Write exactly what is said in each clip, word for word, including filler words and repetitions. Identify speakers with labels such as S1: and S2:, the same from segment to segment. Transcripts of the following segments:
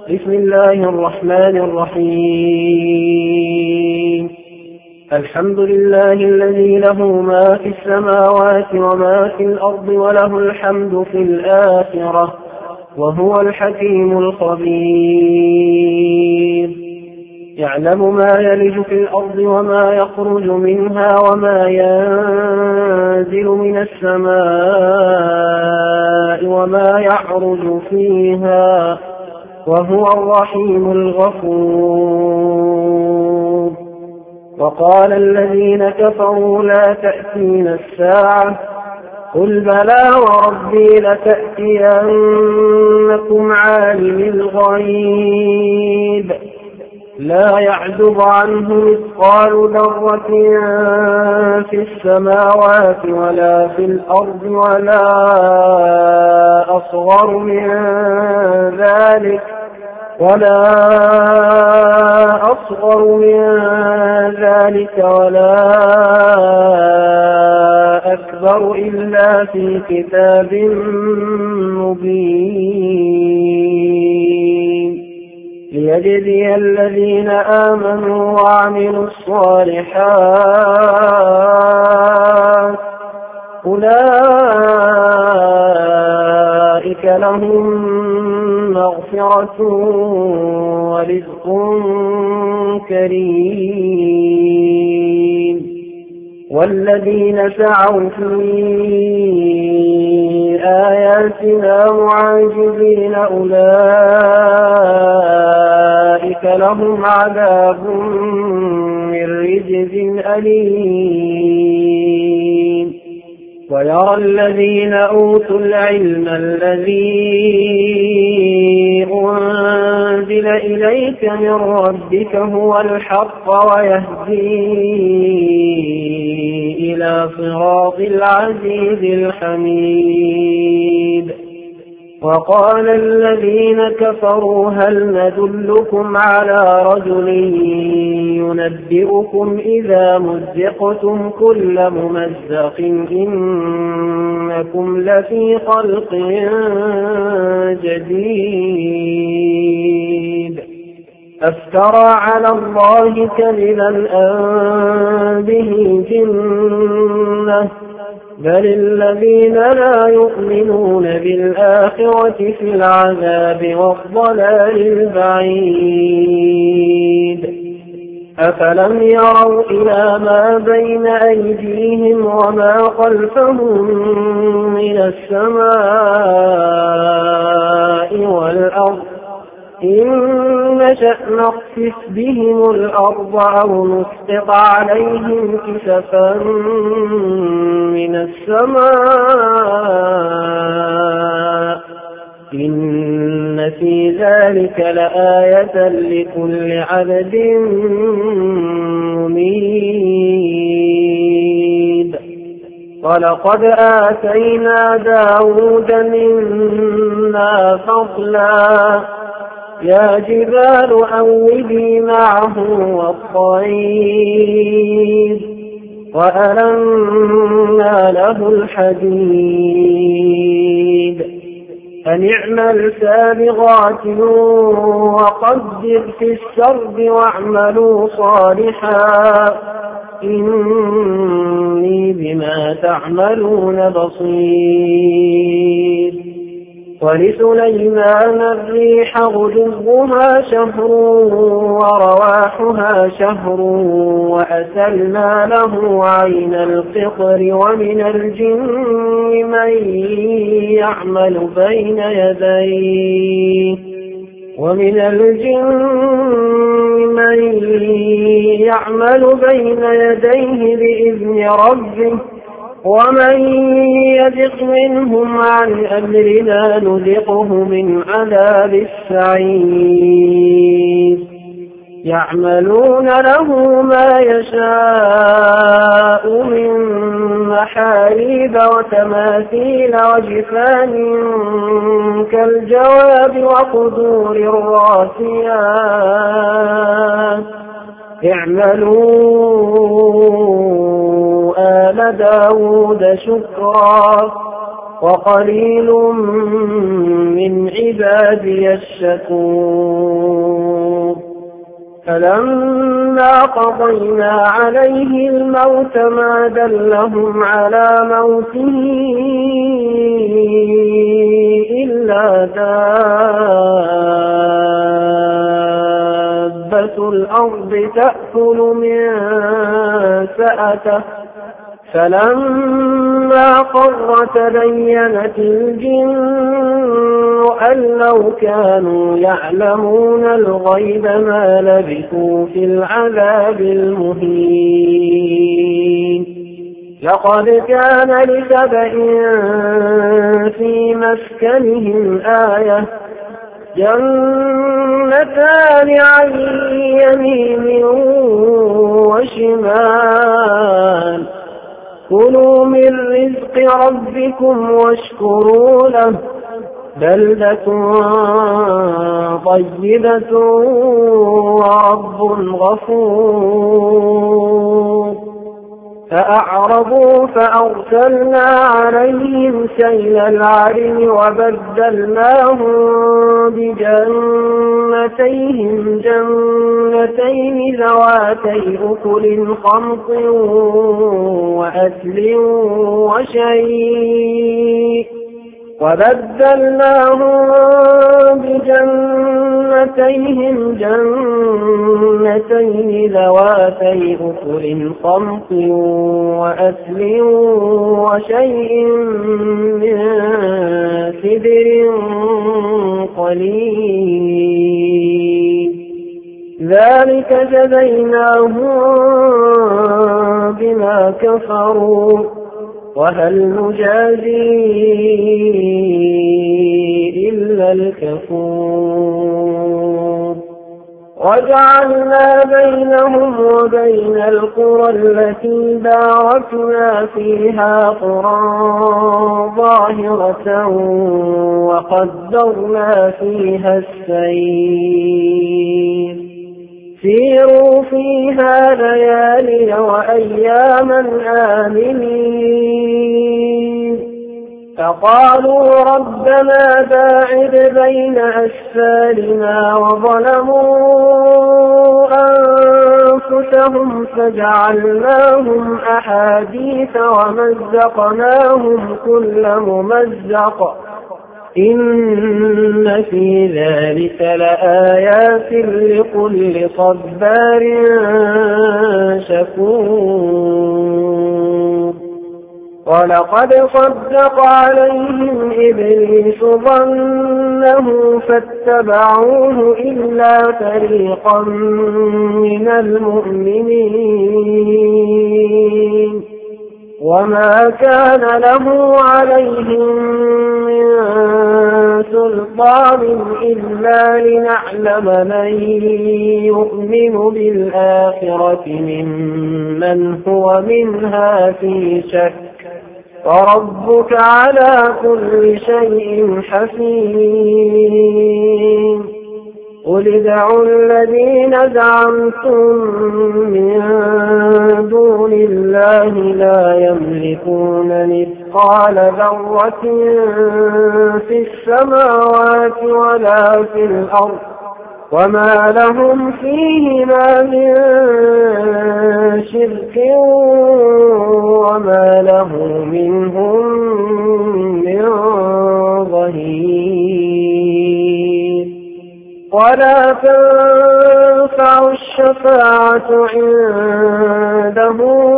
S1: بسم الله الرحمن الرحيم. الحمد لله الذي له ما في السماوات وما في الأرض وله الحمد في الآخرة وهو الحكيم الخبير. يعلم ما يلج في الأرض وما يخرج منها وما ينزل من السماء وما يعرج فيها وهو الرحيم الغفور. وقال الذين كفروا لا تأتينا الساعة قل بلى وربي لتأتينكم عالم الغيب لا يعزب عنه مثقال ذرة في السماوات ولا في الأرض ولا أصغر من ذلك ولا أصغر من ذلك ولا أكبر إلا في كتاب مبين ليجزي الذين آمنوا وعملوا الصالحات أولئك لهم مغفرة ورزق كريم. والذين سعوا في آياتنا معاجزين أولئك لهم عذاب من رجز أليم. ويرى الذين أوتوا العلم الذي أنزل إليك من ربك هو الحق ويهدي إلى صراط العزيز الحميد. وقال الذين كفروا هل ندلكم على رجل ينبئكم إذا مزقتم كل ممزق إنكم لفي خلق جديد أفترى على الله كذبا أم به جنة بل الذين لا يؤمنون بالآخرة في العذاب والضلال البعيد. أفلم يروا إلى ما بين أيديهم وما خلفهم من السماء والأرض إن نشأ نخسف بهم الأرض أو نسقط عليهم كسفا من السماء إن في ذلك لآية لكل عبد منيب. ولقد آتينا داود منا فضلا يا جبال أوبي معه والطير وألنا له الحديد أن اعمل سابغات وقدر في السرد واعملوا صالحا إني بما تعملون بصير. ولسليمان الريح غدوها شهر ورواحها شهر وأسلنا له عين القطر ومن الجن من يعمل بين يديه ومن الجن من يعمل بين يديه بإذن ربه ومن يزغ منهم عن أمرنا نذقه من عذاب السعير. يعملون له ما يشاء من محاريب وتماثيل وجفان كالجواب وقدور الراسيات اعملوا آل داود شكرا وقليل من عبادي الشكور فلما قضينا عليه الموت ما دلهم على موته إلا دابة الأرض تأكل من سأته فلما قر تبينت الجن أن لو كانوا يعلمون الغيب ما لبثوا في العذاب المهين لقد كان لسبإ في مسكنهم آية جنتان عن يمين وشمال كلوا من رزق ربكم واشكروا له بلدة طيبة ورب غفور فأعرضوا فأرسلنا عليهم سيل العرم وبدلناهم بجنتيهم جنتين ذواتي أكل خمط وأثل وشيء وبدلناهم بجنتيهم جنتين ذواتي أكل خمط وأثل وشيء من سدر قليل ذلك جزيناهم بما كفروا وهل نجازي إلا الكفور وجعلنا بينهم وبين القرى التي باركنا فيها قرى ظاهرة وقدرنا فيها السير سيروا فيها ليالي وأياما آمنين فقالوا ربنا باعد بين أسفارنا وظلموا أنفسهم فجعلناهم أحاديث ومزقناهم كل ممزق إن في ذلك لآيات لكل صبار شكور ولقد صدق عليهم إبليس ظنه فاتبعوه إلا فريقا من المؤمنين وما كان له عليهم من سلطان إلا لنعلم من يؤمن بالآخرة ممن هو منها في شك وربك على كل شيء حفيظ قل ادعوا الذين زعمتم من دون الله لا يملكون مثقال ذرة في السماوات ولا في الأرض وما لهم فيهما من شرك وما له منهم من ظهير ولا تنفع الشفاعة عنده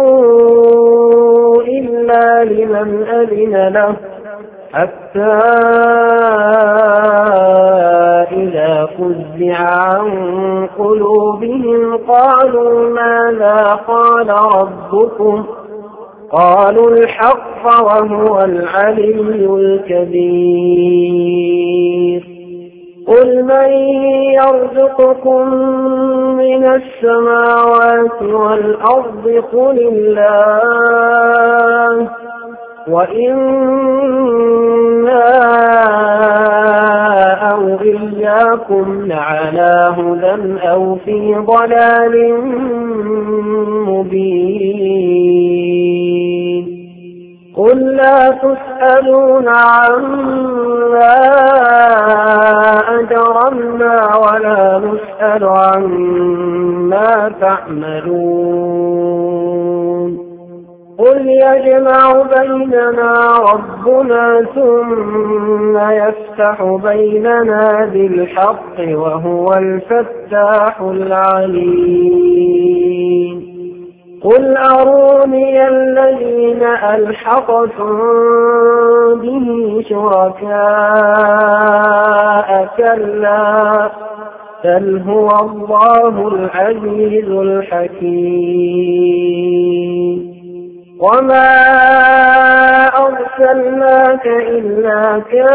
S1: إلا لمن أذن له حتى إذا فزع عن قلوبهم قالوا ماذا قال ربكم قالوا الحق وهو العلي الكبير قل من يرزقكم من السماوات والأرض قل الله وإنا أو إياكم لعلى هدى أو في ضلال مبين قل لا تسألون عما أجرمنا ولا نسأل عما تعملون قل يجمع بيننا ربنا ثم يفتح بيننا بالحق وهو الفتاح العليم قل أروني الذين ألحقتم به شركاء كلا بل هو الله العزيز الحكيم وما أرسلناك إلا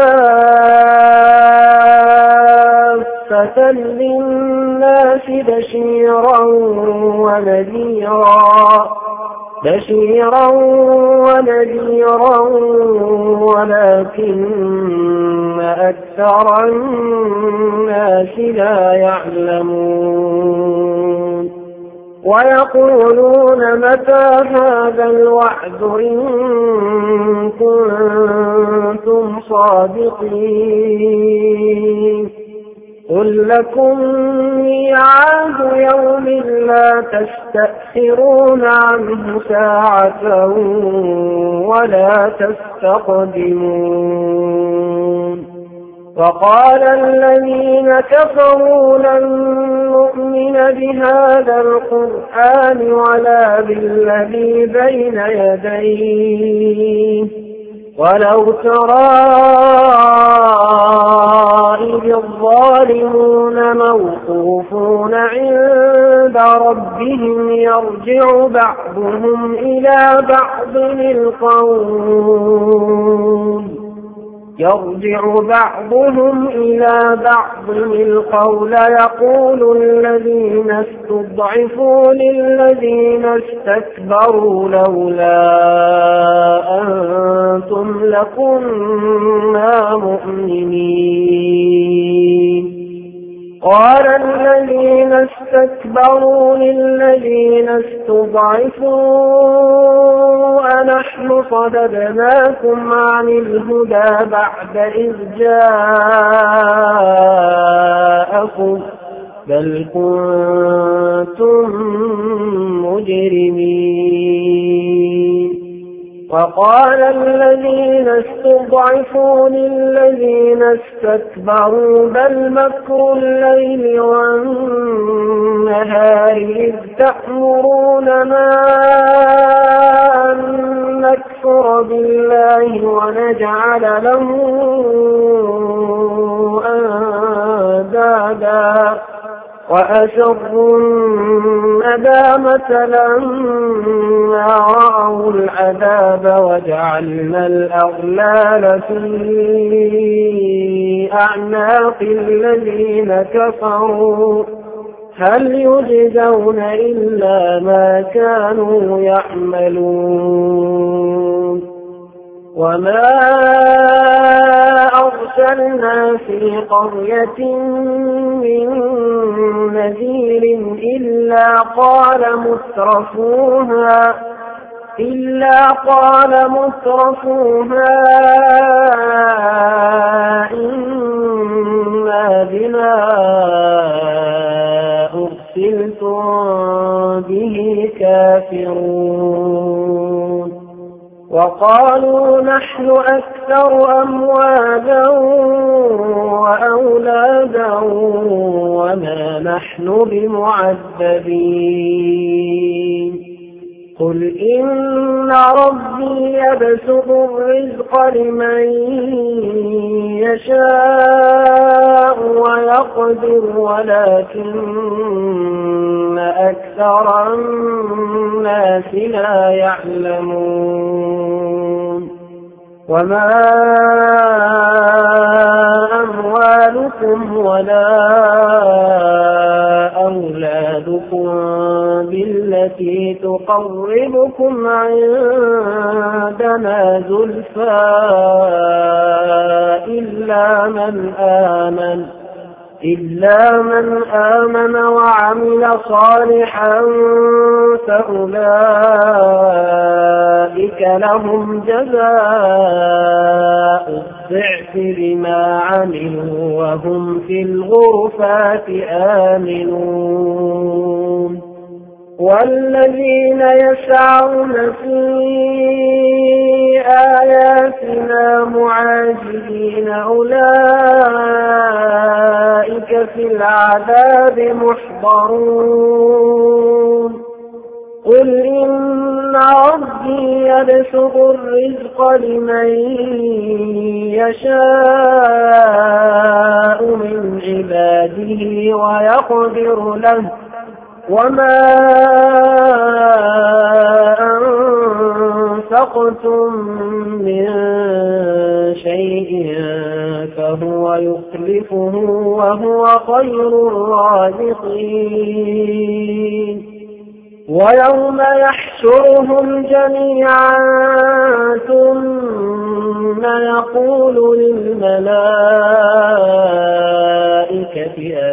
S1: كافة للناس بشيرا ونذيرا بشيرا ونذيرا ولكن أكثر الناس لا يعلمون ويقولون متى هذا الوعد إن كنتم صادقين قل لكم ميعاد يوم لا تستأخرون عنه ساعة ولا تستقدمون وقال الذين كفروا لن نؤمن بهذا القرآن ولا بالذي بين يديه ولو ترى إذ الظالمون موقوفون عند ربهم يرجع بعضهم إلى بعض القول يرجع بعضهم إلى بعض القول يقول الذين استضعفوا للذين استكبروا لولا أنتم لكنا مؤمنين قال الذين استكبروا للذين استضعفوا أنحن صددناكم عن الهدى بعد إذ جاءكم بل كنتم مجرمين وقال الذين استضعفوا للذين استكبروا بل مكر الليل والنهار إذ تأمروننا أن نكفر بالله ونجعل له أندادا وأسروا الندامة لما رأوا العذاب وجعلنا الأغلال في أعناق الذين كفروا هل يجزون إلا ما كانوا يعملون وما أرسلنا في قرية من نذير إلا قال مترفوها إلا قال مترفوها إنا بما أرسلتم به كافرون وقالوا نحن أكثر أموالا وأولادا وما نحن بمعذبين قل إن ربي يبسط الرزق لمن يشاء ويقدر ولكن أكثر الناس لا يعلمون وما أموالكم ولا أولادكم بالتي تقربكم عندنا زلفى إلا من آمن إلا من آمن وعمل صالحا فأولئك لهم جزاء الضعف بما عملوا وهم في الغرفات آمنون والذين يسعون في آياتنا معاجزين أولئك في العذاب محضرون قل إن ربي يبسط الرزق لمن يشاء من عباده ويقدر له وما أنفقتم من شيء فهو يخلفه وهو خير الرازقين ويوم يحشرهم جميعا ثم يقول للملائكة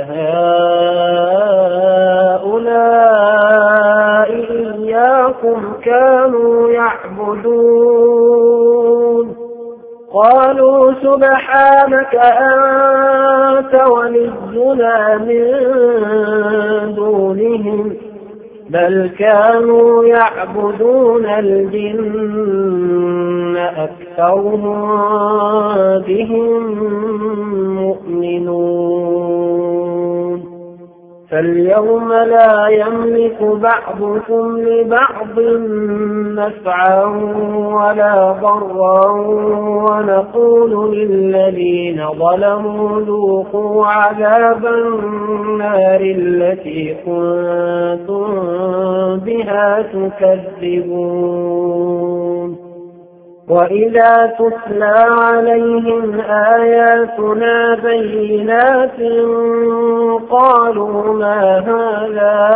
S1: أهؤلاء إياكم كانوا يعبدون قالوا سبحانك أنت ولينا من دونهم بل كانوا يعبدون الجن أكثرهم بهم مؤمنون فاليوم لا يملك بعضكم لبعض نفعا ولا ضرا ونقول للذين ظلموا ذوقوا عذاب النار التي كنتم بها تكذبون وإذا تتلى عليهم آياتنا بينات قالوا ما هذا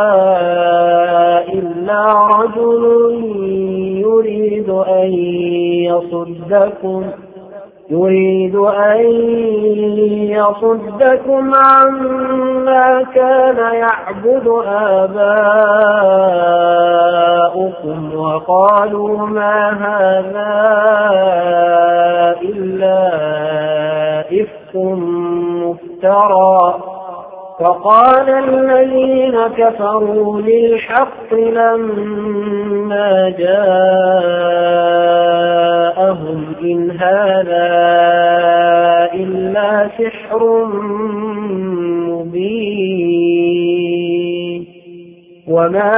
S1: إلا رجل يريد أن يصدكم يريد أن يصدكم عما كان يعبد آباؤكم وقالوا ما هذا إلا إفك مفترى فقال الذين كفروا للحق لما جاءهم إن هذا إلا سحر مبين وما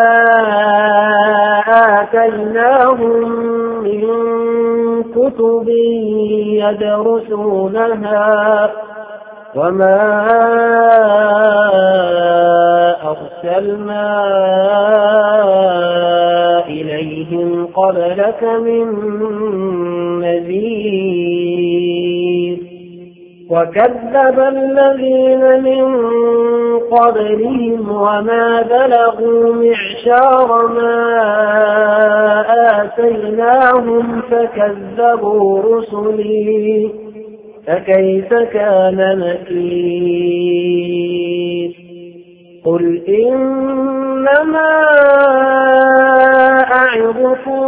S1: آتيناهم من كتب يدرسونها وما أرسلنا إليهم قبلك من نذير وكذب الذين من قبلهم وما بلغوا معشار ما آتيناهم فكذبوا رسلي فكيف كان نكير قل إنما أعظكم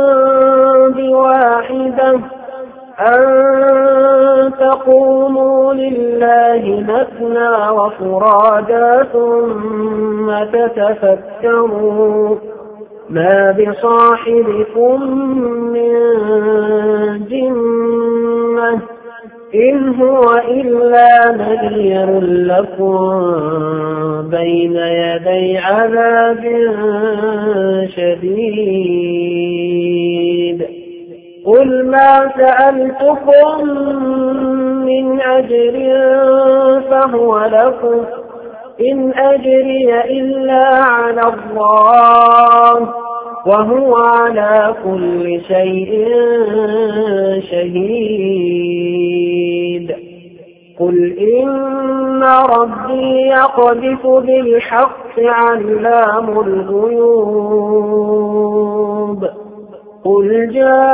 S1: بواحدة أن تقوموا لله مثنى وفرادا ثم تتفكروا ما بصاحبكم من جنة إن هو إلا نذير لكم بين يدي عذاب شديد قل ما سألتكم من أجر فهو لكم إن أجري إلا على الله وهو على كل شيء شهيد قل إن ربي يقذف بالحق علام الغيوب قل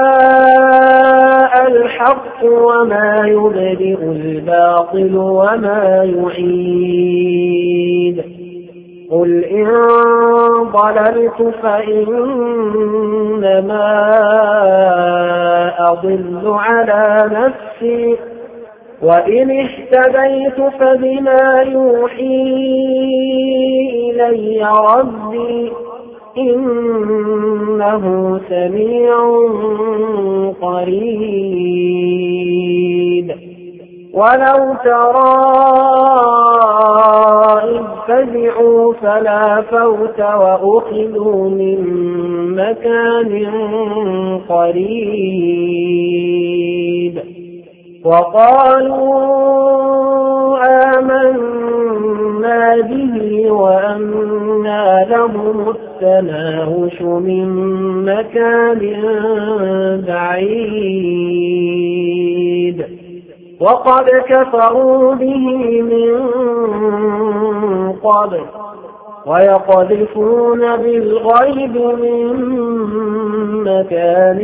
S1: جاء الحق وما يبدئ الباطل وما يعيد قل إن ضللت فإنما أضل على نفسي وإن اهتديت فبما يوحي إلي ربي إنه سميع قريب ولو ترى إذ فزعوا فلا فوت وأخذوا من مكان قريب وقالوا آمنا به وأنى لهم التناوش من مكان بعيد وقد كفروا به من قبل ويقذفون بالغيب من مكان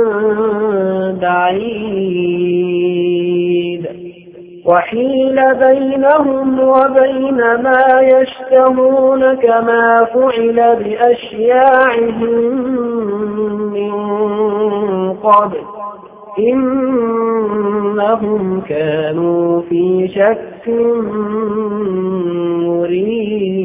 S1: بعيد وحيل بينهم وبين ما يشتهون كما فعل بأشياعهم من قبل إنهم كانوا في شك مريب